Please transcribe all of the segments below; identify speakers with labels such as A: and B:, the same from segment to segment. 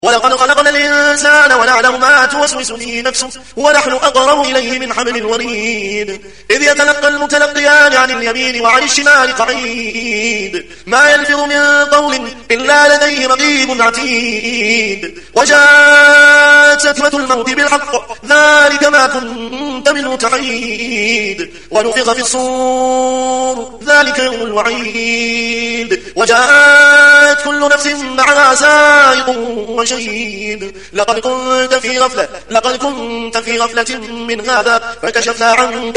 A: ولقد خلقنا الإنسان ونعلم ما توسوس به نفسه ونحن أقرب إليه من حبل الوريد إذ يتلقى المتلقيان عن اليمين وعن الشمال قعيد ما يلفظ من قول إلا لديه رقيب عتيد وجاءت سكرة الموت بالحق ذلك ما كنت منه تحيد ونفخ في الصور ذلك يوم الوعيد وجاءت كل نفس معها سائق وشهيد لقد كنت في غفلة من هذا فكشفنا عنك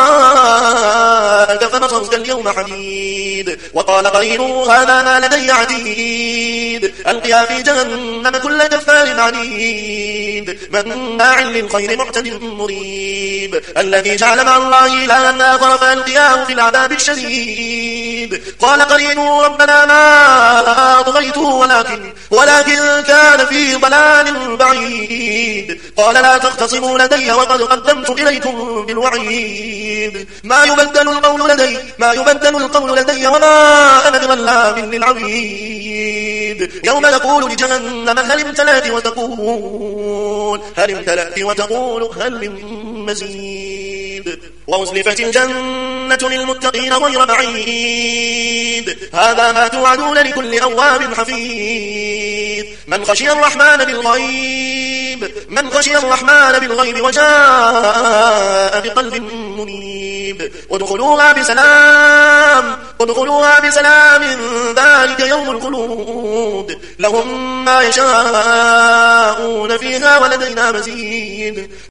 A: غطاءك فبصرك اليوم حديد وقال قرينه هذا ما لدي عتيد ألقيا في جهنم كل كفار عنيد مناع للخير معتد مريب الذي جعل مع الله إلها آخر فألقياه في العذاب الشديد قال قرينه ربنا ما أطغيته ولكن كان في ضلال بعيد قال لا تختصموا لدي وقد قدمت إليكم بالوعيد ما يبدل القول لدي وما أنا بظلام للعبيد يوم نقول لجهنم هل امتلأت وتقول هل من مزيد وأزلفت الجنة للمتقين غير بعيد هذا ما توعدون لكل أواب حفيظ من خشي الرحمن بالغيب وجاء بقلب منيب ادخلوها بسلام ذلك يوم الخلود لهم ما يشاءون فيها ولدينا مزيد